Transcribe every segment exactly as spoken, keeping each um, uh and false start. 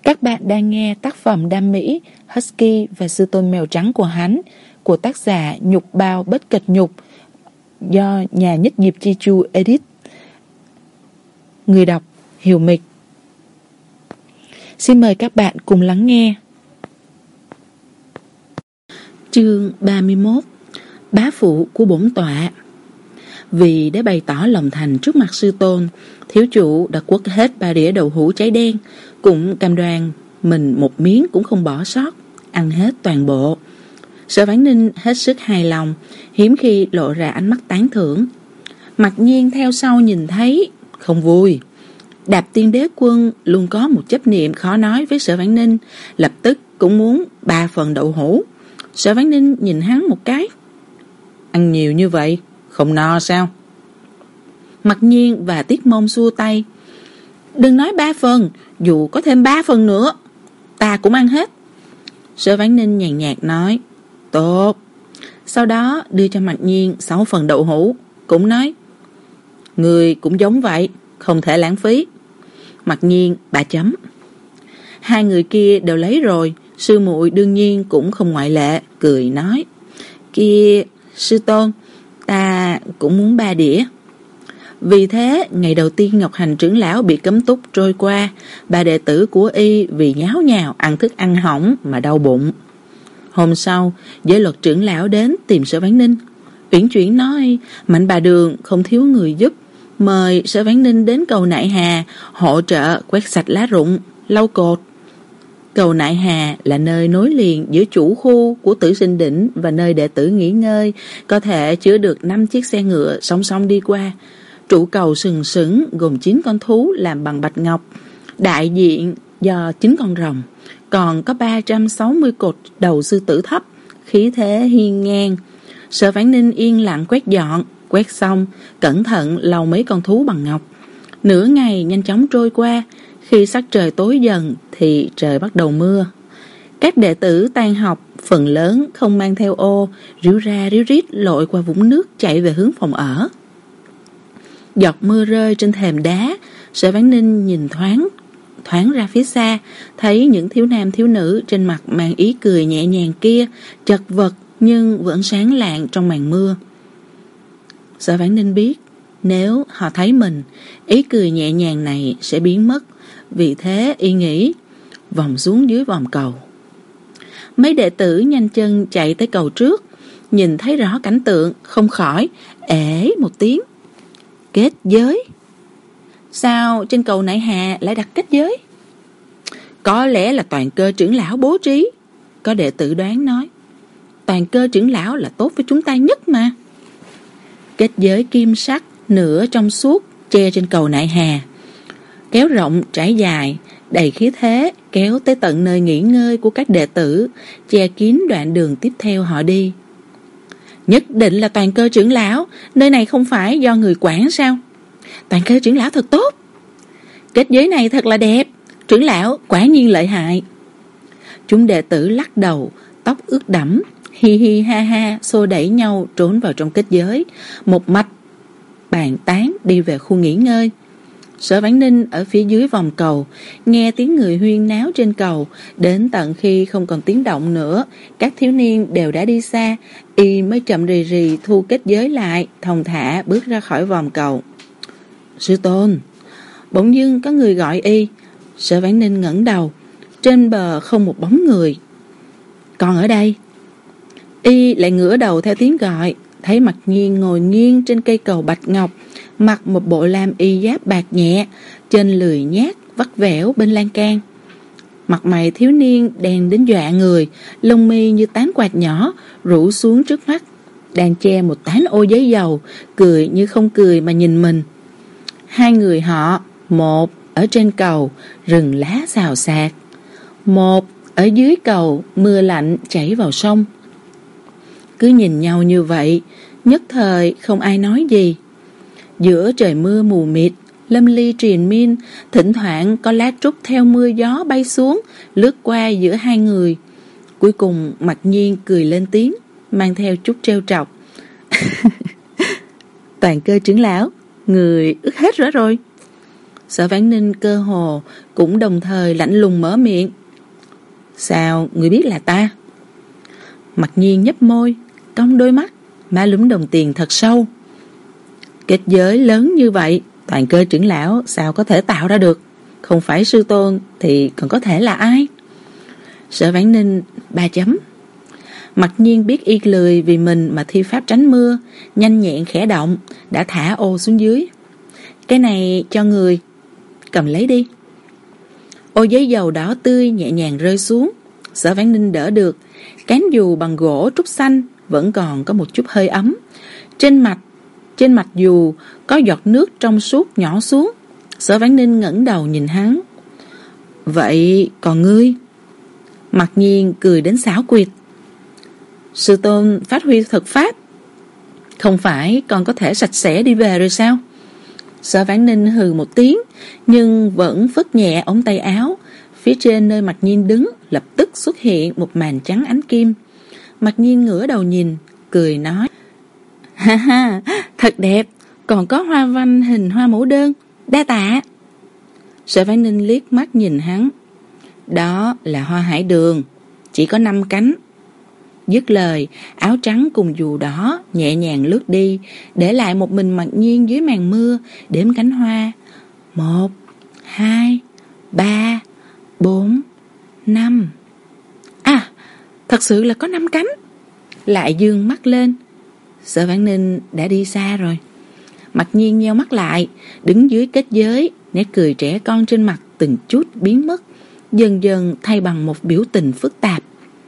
Các bạn đang nghe tác phẩm đam mỹ Husky và Sư Tôn Mèo Trắng của hắn của tác giả Nhục Bao Bất Kịch Nhục do nhà Nhất Diệp Chi Chu edit. Người đọc Hiểu Mịch. Xin mời các bạn cùng lắng nghe. Chương ba mươi mốt. Bá phụ của bổn tọa. Vì để bày tỏ lòng thành trước mặt sư tôn, thiếu chủ đã quất hết ba đĩa đậu hũ cháy đen, cũng cam đoan mình một miếng cũng không bỏ sót, ăn hết toàn bộ. Sở Vãn Ninh hết sức hài lòng, hiếm khi lộ ra ánh mắt tán thưởng. Mặc nhiên theo sau nhìn thấy không vui. Đạp Tiên Đế Quân luôn có một chấp niệm khó nói với Sở Vãn Ninh, lập tức cũng muốn ba phần đậu hũ. Sở Vãn Ninh nhìn hắn một cái. Ăn nhiều như vậy không no sao? Mặc nhiên và Tiết Môn xua tay. Đừng nói ba phần, dù có thêm ba phần nữa ta cũng ăn hết. Sở Vãn Ninh nhàn nhạt nói. Tốt. Sau đó đưa cho Mặc Nhiên sáu phần đậu hũ, cũng nói người cũng giống vậy, không thể lãng phí. Mặc Nhiên ba chấm. Hai người kia đều lấy rồi, sư muội đương nhiên cũng không ngoại lệ, cười nói. Kia sư tôn, ta cũng muốn ba đĩa. Vì thế, ngày đầu tiên Ngọc Hành trưởng lão bị cấm túc trôi qua, ba đệ tử của y vì nháo nhào ăn thức ăn hỏng mà đau bụng. Hôm sau, Giới Luật trưởng lão đến tìm Sở Vãn Ninh. Uyển chuyển nói, Mạnh bà Đường không thiếu người giúp, mời Sở Vãn Ninh đến cầu Nại Hà hỗ trợ quét sạch lá rụng, lau cột. Cầu Nại Hà là nơi nối liền giữa chủ khu của Tử Sinh Đỉnh và nơi đệ tử nghỉ ngơi, có thể chứa được năm chiếc xe ngựa song song đi qua. Trụ cầu sừng sững gồm chín con thú làm bằng bạch ngọc, đại diện do chín con rồng, còn có ba trăm sáu mươi cột đầu sư tử thấp, khí thế hiên ngang. Sở Vãn Ninh yên lặng quét dọn, quét xong, cẩn thận lau mấy con thú bằng ngọc. Nửa ngày nhanh chóng trôi qua, khi sắc trời tối dần thì trời bắt đầu mưa. Các đệ tử tan học, phần lớn không mang theo ô, ríu ra ríu rít lội qua vũng nước chạy về hướng phòng ở. Giọt mưa rơi trên thềm đá, Sở Vãn Ninh nhìn thoáng thoáng ra phía xa, thấy những thiếu nam thiếu nữ trên mặt mang ý cười nhẹ nhàng kia, chật vật nhưng vẫn sáng lạng trong màn mưa. Sở Vãn Ninh biết, nếu họ thấy mình, ý cười nhẹ nhàng này sẽ biến mất, vì thế y nghĩ, vòng xuống dưới vòm cầu. Mấy đệ tử nhanh chân chạy tới cầu trước, nhìn thấy rõ cảnh tượng, không khỏi ể một tiếng. Kết giới. Sao trên cầu Nại Hà lại đặt kết giới? Có lẽ là Toàn Cơ trưởng lão bố trí. Có đệ tử đoán nói. Toàn Cơ trưởng lão là tốt với chúng ta nhất mà. Kết giới kim sắc nửa trong suốt che trên cầu Nại Hà, kéo rộng trải dài, đầy khí thế, kéo tới tận nơi nghỉ ngơi của các đệ tử, che kín đoạn đường tiếp theo họ đi. Nhất định là Toàn Cơ trưởng lão, nơi này không phải do người quản sao? Toàn Cơ trưởng lão thật tốt. Kết giới này thật là đẹp, trưởng lão quả nhiên lợi hại. Chúng đệ tử lắc đầu, tóc ướt đẫm, hi hi ha ha, xô đẩy nhau trốn vào trong kết giới, một mạch bàn tán đi về khu nghỉ ngơi. Sở Vãn Ninh ở phía dưới vòng cầu, nghe tiếng người huyên náo trên cầu, đến tận khi không còn tiếng động nữa, các thiếu niên đều đã đi xa, y mới chậm rì rì thu kết giới lại, thong thả bước ra khỏi vòng cầu. Sư tôn. Bỗng dưng có người gọi y. Sở Vãn Ninh ngẩng đầu, trên bờ không một bóng người. Còn ở đây. Y lại ngửa đầu theo tiếng gọi, thấy Mặc Nhiên ngồi nghiêng trên cây cầu bạch ngọc, mặc một bộ lam y giáp bạc nhẹ, chân lười nhác vắt vẻo bên lan can. Mặt mày thiếu niên đen đến dọa người, lông mi như tán quạt nhỏ rủ xuống trước mắt, đang che một tán ô giấy dầu, cười như không cười mà nhìn mình. Hai người họ, một ở trên cầu, rừng lá xào xạc, một ở dưới cầu, mưa lạnh chảy vào sông. Cứ nhìn nhau như vậy, nhất thời không ai nói gì. Giữa trời mưa mù mịt, lâm ly triền miên, thỉnh thoảng có lá trúc theo mưa gió bay xuống, lướt qua giữa hai người. Cuối cùng Mặc Nhiên cười lên tiếng, mang theo chút trêu trọc. Toàn Cơ trưởng lão, người ướt hết rõ rồi. Sở Vãn Ninh cơ hồ cũng đồng thời lạnh lùng mở miệng. Sao người biết là ta? Mặc Nhiên nhếch môi, cong đôi mắt, má lúm đồng tiền thật sâu. Kết giới lớn như vậy, toàn cơ trưởng lão sao có thể tạo ra được? Không phải sư tôn thì còn có thể là ai? Sở Vãn Ninh ba chấm. Mặc Nhiên biết y lười vì mình mà thi pháp tránh mưa, nhanh nhẹn khẽ động, đã thả ô xuống dưới. Cái này cho người, cầm lấy đi. Ô giấy dầu đỏ tươi nhẹ nhàng rơi xuống. Sở Vãn Ninh đỡ được. Cán dù bằng gỗ trúc xanh vẫn còn có một chút hơi ấm. Trên mặt Trên mặt dù có giọt nước trong suốt nhỏ xuống. Sở Vãn Ninh ngẩng đầu nhìn hắn. Vậy còn ngươi? Mặc Nhiên cười đến xảo quyệt. Sư tôn phát huy thực pháp, không phải còn có thể sạch sẽ đi về rồi sao? Sở Vãn Ninh hừ một tiếng, nhưng vẫn phất nhẹ ống tay áo. Phía trên nơi Mặc Nhiên đứng lập tức xuất hiện một màn trắng ánh kim. Mặc Nhiên ngửa đầu nhìn, cười nói: Ha ha, thật đẹp, còn có hoa văn hình hoa mẫu đơn, đa tạ. Sở Vãn Ninh liếc mắt nhìn hắn. Đó là hoa hải đường, chỉ có năm cánh. Dứt lời, áo trắng cùng dù đỏ nhẹ nhàng lướt đi, để lại một mình Mặc Nhiên dưới màn mưa, đếm cánh hoa. Một, hai, ba, bốn, năm. À, thật sự là có năm cánh. Lại dương mắt lên. Sở Vãn Ninh đã đi xa rồi. Mặc Nhiên nheo mắt lại, đứng dưới kết giới, nét cười trẻ con trên mặt từng chút biến mất, dần dần thay bằng một biểu tình phức tạp.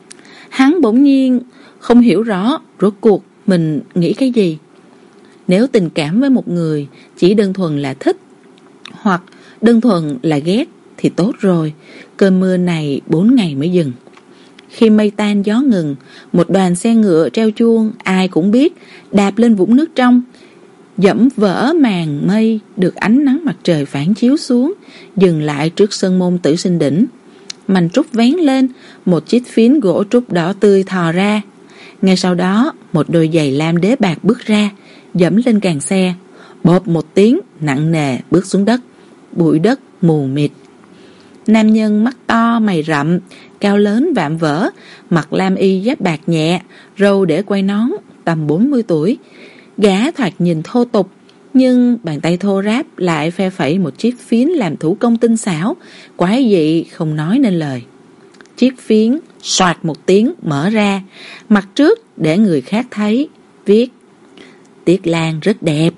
Hắn bỗng nhiên không hiểu rõ rốt cuộc mình nghĩ cái gì. Nếu tình cảm với một người chỉ đơn thuần là thích hoặc đơn thuần là ghét thì tốt rồi. Cơn mưa này bốn ngày mới dừng. Khi mây tan gió ngừng, một đoàn xe ngựa treo chuông ai cũng biết đạp lên vũng nước trong, dẫm vỡ màn mây được ánh nắng mặt trời phản chiếu xuống, dừng lại trước sân môn Tử Sinh Đỉnh. Mành trúc vén lên, một chiếc phiến gỗ trúc đỏ tươi thò ra. Ngay sau đó, một đôi giày lam đế bạc bước ra, dẫm lên càng xe, bộp một tiếng nặng nề bước xuống đất. Bụi đất mù mịt. Nam nhân mắt to mày rậm, cao lớn vạm vỡ, mặc lam y giáp bạc nhẹ, râu để quay nón, tầm bốn mươi tuổi. Gã thoạt nhìn thô tục, nhưng bàn tay thô ráp lại phe phẩy một chiếc phiến làm thủ công tinh xảo, quái dị không nói nên lời. Chiếc phiến soạt một tiếng mở ra, mặt trước để người khác thấy, viết: Tiết Lan rất đẹp.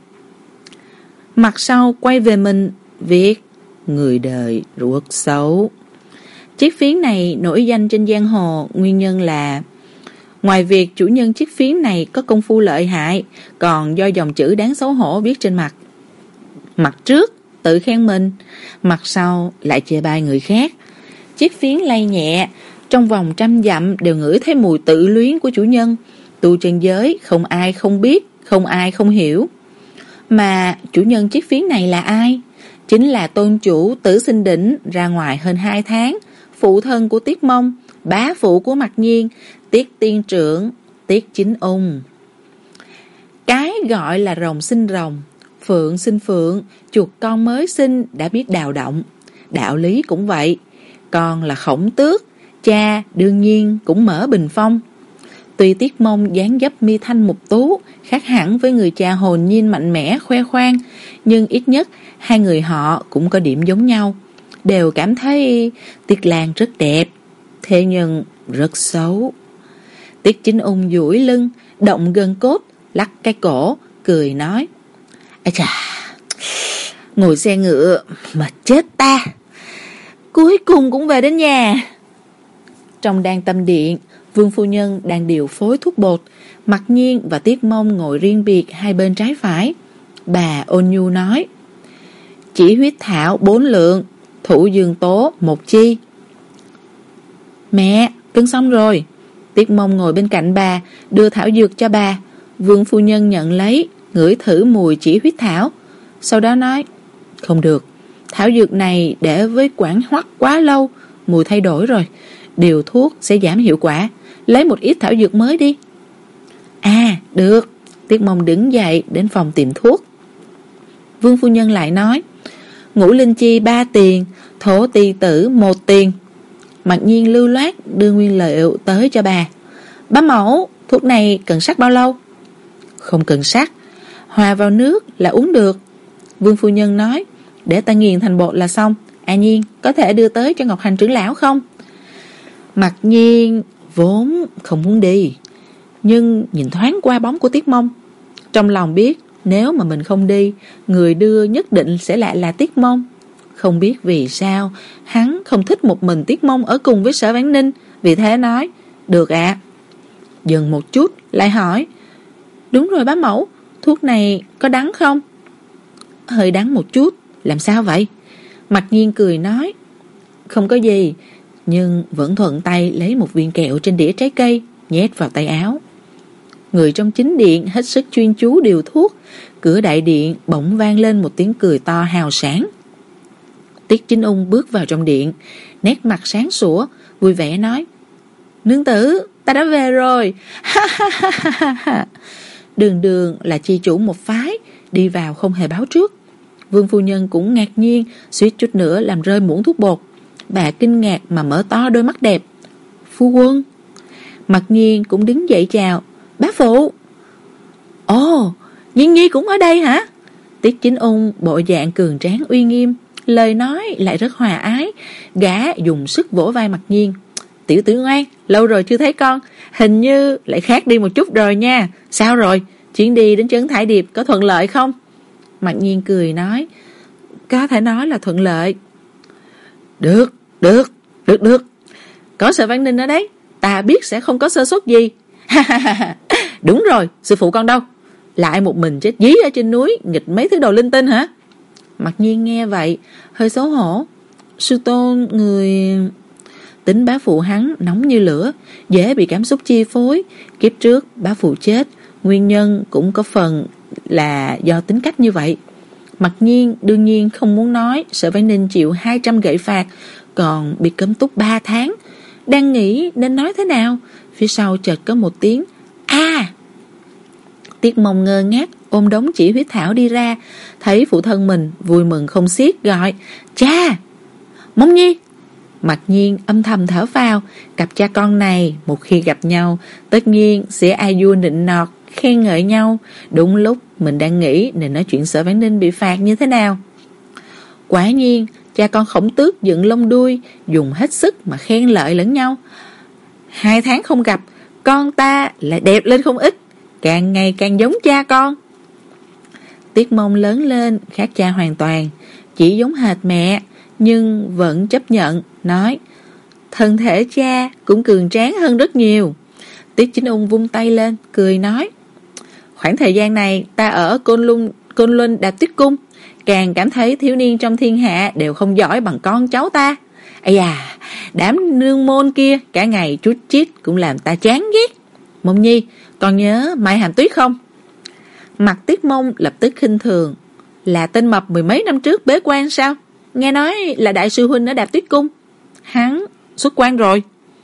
Mặt sau quay về mình, viết: Người đời ruột xấu. Chiếc phiến này nổi danh trên giang hồ, nguyên nhân là ngoài việc chủ nhân chiếc phiến này có công phu lợi hại, còn do dòng chữ đáng xấu hổ viết trên mặt. Mặt trước tự khen mình, mặt sau lại chê bai người khác. Chiếc phiến lay nhẹ, trong vòng trăm dặm đều ngửi thấy mùi tự luyến của chủ nhân. Tu chân giới không ai không biết, không ai không hiểu. Mà chủ nhân chiếc phiến này là ai? Chính là tôn chủ Tử Sinh Đỉnh ra ngoài hơn hai tháng, phụ thân của Tiết Mông, bá phụ của Mặc Nhiên, Tiết Tiên Trưởng, Tiết Chính Ung. Cái gọi là rồng sinh rồng, phượng sinh phượng, chuột con mới sinh đã biết đào động. Đạo lý cũng vậy. Con là Khổng Tước, cha đương nhiên cũng mở bình phong. Tuy Tiết Mông dáng dấp mi thanh mục tú, khác hẳn với người cha hồn nhiên mạnh mẽ khoe khoang, nhưng ít nhất hai người họ cũng có điểm giống nhau, đều cảm thấy Tiết Lan rất đẹp, thế nhưng rất xấu. Tiết Chính Ung duỗi lưng, động gân cốt, lắc cái cổ, cười nói: Ây chà, ngồi xe ngựa mà chết ta, cuối cùng cũng về đến nhà. Trong Đan Tâm Điện, Vương phu nhân đang điều phối thuốc bột. Mặc Nhiên và Tiết Mông ngồi riêng biệt hai bên trái phải. Bà ôn nhu nói: Chỉ huyết thảo bốn lượng, thủ dương tố một chi. Mẹ, cân xong rồi. Tiết Mông ngồi bên cạnh bà, đưa thảo dược cho bà. Vương phu nhân nhận lấy, ngửi thử mùi chỉ huyết thảo, sau đó nói: Không được, thảo dược này để với quản hoắc quá lâu, mùi thay đổi rồi, điều thuốc sẽ giảm hiệu quả, lấy một ít thảo dược mới đi. À, được. Tiết Mông đứng dậy đến phòng tìm thuốc. Vương phu nhân lại nói: ngũ linh chi ba tiền, thổ ti tử một tiền. Mặc nhiên lưu loát đưa nguyên liệu tới cho bà. Bá mẫu, thuốc này cần sắc bao lâu? Không cần sắc, hòa vào nước là uống được. Vương phu nhân nói, để ta nghiền thành bột là xong. A Nhiên, có thể đưa tới cho Ngọc Hành trưởng lão không? Mặc nhiên vốn không muốn đi, nhưng nhìn thoáng qua bóng của Tiết Mông, trong lòng biết nếu mà mình không đi, người đưa nhất định sẽ lại là Tiết Mông. Không biết vì sao hắn không thích một mình Tiết Mông ở cùng với Sở Vãn Ninh, vì thế nói, được ạ. À. Dừng một chút lại hỏi, đúng rồi bá mẫu, thuốc này có đắng không? Hơi đắng một chút. Làm sao vậy? Mặc nhiên cười nói, không có gì, nhưng vẫn thuận tay lấy một viên kẹo trên đĩa trái cây, nhét vào tay áo. Người trong chính điện hết sức chuyên chú điều thuốc. Cửa đại điện bỗng vang lên một tiếng cười to hào sảng. Tiết Chính Ung bước vào trong điện, nét mặt sáng sủa, vui vẻ nói, nương tử, ta đã về rồi. Ha ha ha ha ha. Đường đường là chi chủ một phái, đi vào không hề báo trước. Vương phu nhân cũng ngạc nhiên, suýt chút nữa làm rơi muỗng thuốc bột. Bà kinh ngạc mà mở to đôi mắt đẹp. Phu quân. Mặc nhiên cũng đứng dậy chào. Bá phụ. Ồ, Nhiên Nhi cũng ở đây hả? Tiết Chính Ung bộ dạng cường tráng uy nghiêm, lời nói lại rất hòa ái. Gã dùng sức vỗ vai Mặc nhiên. Tiểu tử ngoan, lâu rồi chưa thấy con, hình như lại khác đi một chút rồi nha. Sao rồi, chuyến đi đến Trấn Thải Điệp có thuận lợi không? Mặc nhiên cười nói, có thể nói là thuận lợi. Được, được, được, được. Có Sở Vãn Ninh ở đấy, ta biết sẽ không có sơ suất gì. Đúng rồi, sư phụ con đâu? Lại một mình chết dí ở trên núi, nghịch mấy thứ đồ linh tinh hả? Mặc nhiên nghe vậy, hơi xấu hổ. Sư tôn người... Tính bá phụ hắn nóng như lửa, dễ bị cảm xúc chi phối. Kiếp trước bá phụ chết, nguyên nhân cũng có phần là do tính cách như vậy. Mặc nhiên đương nhiên không muốn nói Sở Vãn Ninh chịu hai trăm gậy phạt, còn bị cấm túc ba tháng. Đang nghĩ nên nói thế nào, phía sau chợt có một tiếng a. À! Tiết Mông ngơ ngác ôm đống chỉ huyết thảo đi ra, thấy phụ thân mình vui mừng không xiết, gọi cha. Mông Nhi. Mặc nhiên âm thầm thở phào, cặp cha con này một khi gặp nhau tất nhiên sẽ ai vua nịnh nọt khen ngợi nhau. Đúng lúc mình đang nghĩ nên nói chuyện Sở Vãn Ninh bị phạt như thế nào. Quả nhiên cha con Khổng Tước dựng lông đuôi, dùng hết sức mà khen lợi lẫn nhau. Hai tháng không gặp, con ta lại đẹp lên không ít, càng ngày càng giống cha con. Tiết Mông lớn lên khác cha hoàn toàn, chỉ giống hệt mẹ, nhưng vẫn chấp nhận, nói thân thể cha cũng cường tráng hơn rất nhiều. Tiết Chính Ung vung tay lên, cười nói, khoảng thời gian này ta ở Côn Luân, Côn Luân Đạp Tuyết Cung, càng cảm thấy thiếu niên trong thiên hạ đều không giỏi bằng con cháu ta. Ây da, đám nương môn kia cả ngày chút chít cũng làm ta chán ghét. Mông Nhi, còn nhớ Mai Hàm Tuyết không? Mặt Tiết Mông lập tức khinh thường, là tên mập mười mấy năm trước bế quan sao? Nghe nói là đại sư huynh ở Đạp Tuyết Cung. Hắn xuất quan rồi.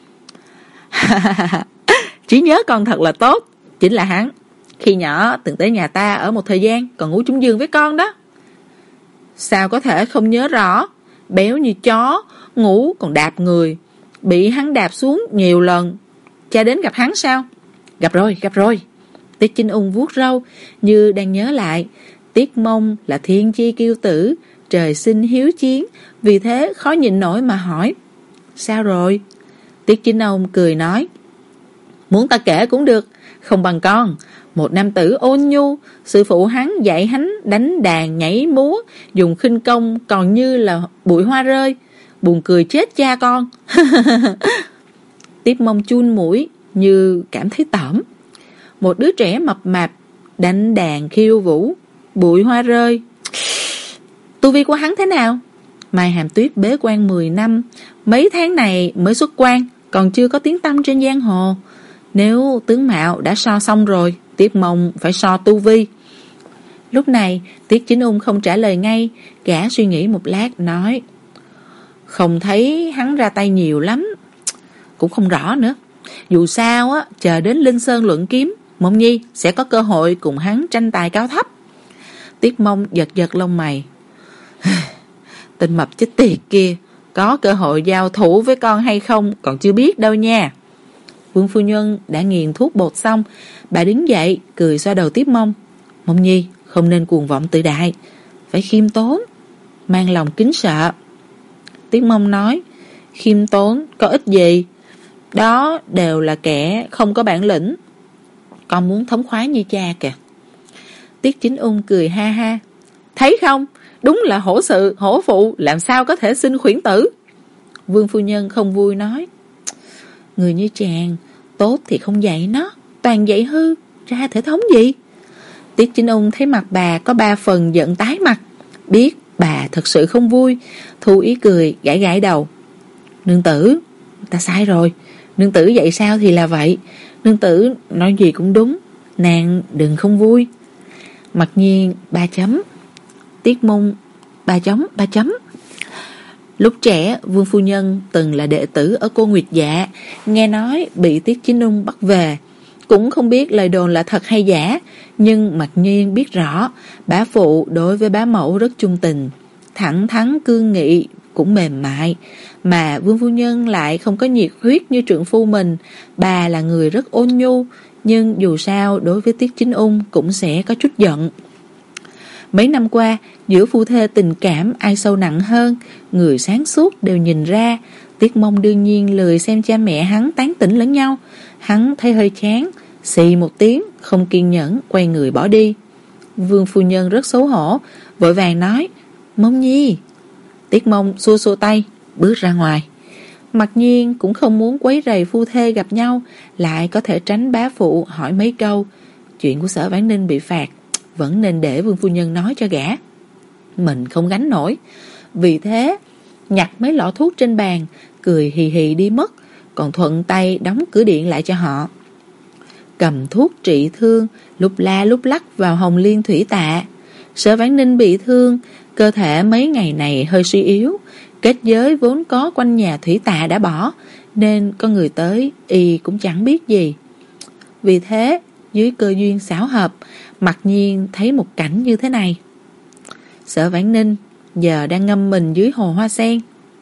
Chỉ nhớ con thật là tốt. Chính là hắn, khi nhỏ từng tới nhà ta ở một thời gian, còn ngủ chung giường với con đó. Sao có thể không nhớ rõ? Béo như chó, ngủ còn đạp người, bị hắn đạp xuống nhiều lần. Cha đến gặp hắn sao? Gặp rồi, gặp rồi. Tiết Chính Ung vuốt râu như đang nhớ lại. Tiết Mông là thiên chi kiêu tử, trời sinh hiếu chiến, vì thế khó nhịn nổi mà hỏi, sao rồi? Tiết Chính Ung cười nói, muốn ta kể cũng được, không bằng con. Một nam tử ôn nhu, sư phụ hắn dạy hắn đánh đàn nhảy múa, dùng khinh công còn như là bụi hoa rơi. Buồn cười chết cha con. Tiết Mông chun mũi như cảm thấy tởm. Một đứa trẻ mập mạp đánh đàn khiêu vũ, bụi hoa rơi. Tu vi của hắn thế nào? Mai Hàm Tuyết bế quan mười năm, mấy tháng này mới xuất quan, còn chưa có tiếng tăm trên giang hồ. Nếu tướng mạo đã so xong rồi, Tiết Mông phải so tu vi. Lúc này Tiết Chính Ung không trả lời ngay, gã suy nghĩ một lát nói, không thấy hắn ra tay nhiều lắm, cũng không rõ nữa. Dù sao á, chờ đến Linh Sơn luận kiếm, Mông Nhi sẽ có cơ hội cùng hắn tranh tài cao thấp. Tiết Mông giật giật lông mày. Tên mập chết tiệt kia, có cơ hội giao thủ với con hay không còn chưa biết đâu nha. Vương phu nhân đã nghiền thuốc bột xong, bà đứng dậy cười xoa đầu Tiết Mông. Mông Nhi không nên cuồng vọng tự đại, phải khiêm tốn, mang lòng kính sợ. Tiết Mông nói, khiêm tốn có ích gì, đó đều là kẻ không có bản lĩnh. Con muốn thống khoái như cha kìa. Tiết Chính Ung cười ha ha, thấy không, đúng là hổ sự hổ phụ, làm sao có thể sinh khuyển tử. Vương phu nhân không vui nói, người như chàng tốt thì không dạy nó, toàn dạy hư, ra thể thống gì. Tiết Chính Ung thấy mặt bà có ba phần giận tái mặt, biết bà thật sự không vui, thu ý cười gãi gãi đầu. Nương tử, ta sai rồi, nương tử dạy sao thì là vậy, nương tử nói gì cũng đúng, nàng đừng không vui. Mặc nhiên ba chấm, Tiết Mông ba chấm ba chấm. Lúc trẻ Vương phu nhân từng là đệ tử ở cô Nguyệt Dạ, nghe nói bị Tiết Chính Ung bắt về, cũng không biết lời đồn là thật hay giả, nhưng Mặc nhiên biết rõ bá phụ đối với bá mẫu rất trung tình, thẳng thắn cương nghị cũng mềm mại, mà Vương phu nhân lại không có nhiệt huyết như trượng phu mình. Bà là người rất ôn nhu, nhưng dù sao đối với Tiết Chính Ung cũng sẽ có chút giận. Mấy năm qua, giữa phu thê tình cảm ai sâu nặng hơn, người sáng suốt đều nhìn ra. Tiết Mông đương nhiên lười xem cha mẹ hắn tán tỉnh lẫn nhau. Hắn thấy hơi chán, xì một tiếng, không kiên nhẫn, quay người bỏ đi. Vương phu nhân rất xấu hổ, vội vàng nói, Mông Nhi. Tiết Mông xua xua tay, bước ra ngoài. Mặc nhiên cũng không muốn quấy rầy phu thê gặp nhau, lại có thể tránh bá phụ hỏi mấy câu. Chuyện của Sở Vãn Ninh bị phạt vẫn nên để Vương phu nhân nói cho gã. Mình không gánh nổi, vì thế nhặt mấy lọ thuốc trên bàn, cười hì hì đi mất, còn thuận tay đóng cửa điện lại cho họ. Cầm thuốc trị thương, lúc la lúc lắc vào Hồng Liên thủy tạ. Sở Vãn Ninh bị thương, cơ thể mấy ngày này hơi suy yếu, kết giới vốn có quanh nhà thủy tạ đã bỏ, nên có người tới y cũng chẳng biết gì. Vì thế dưới cơ duyên xảo hợp, Mặc nhiên thấy một cảnh như thế này. Sở Vãn Ninh giờ đang ngâm mình dưới hồ hoa sen.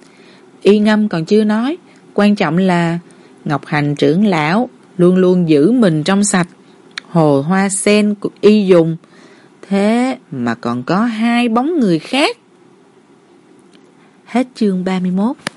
Y ngâm còn chưa nói, quan trọng là Ngọc Hành trưởng lão luôn luôn giữ mình trong sạch. Hồ hoa sen của y dùng, thế mà còn có hai bóng người khác. Hết chương ba mươi mốt.